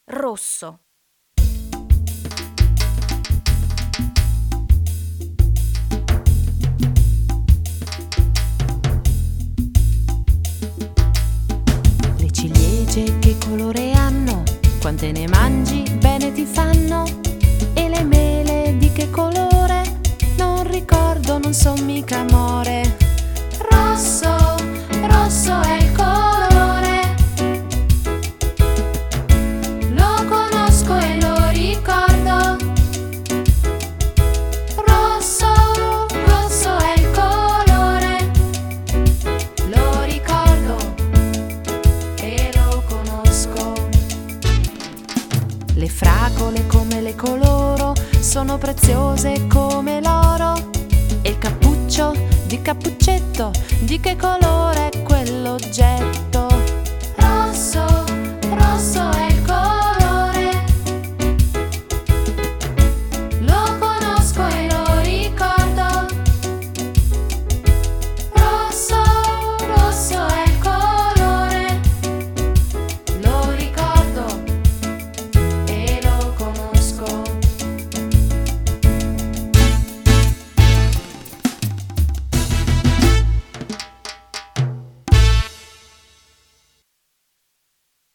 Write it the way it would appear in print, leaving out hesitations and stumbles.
rosso. Le ciliegie che colore hanno? Quante ne mangi bene ti fanno? E le mele di che colore? Non ricordo, non son mica amore. Rosso, rosso è il colore. Lo conosco e lo ricordo. Rosso, rosso è il colore. Lo ricordo e lo conosco. Le fragole come le coloro sono preziose come l'oro. E il cappuccio di Cappuccetto, di che colore è quell'oggetto?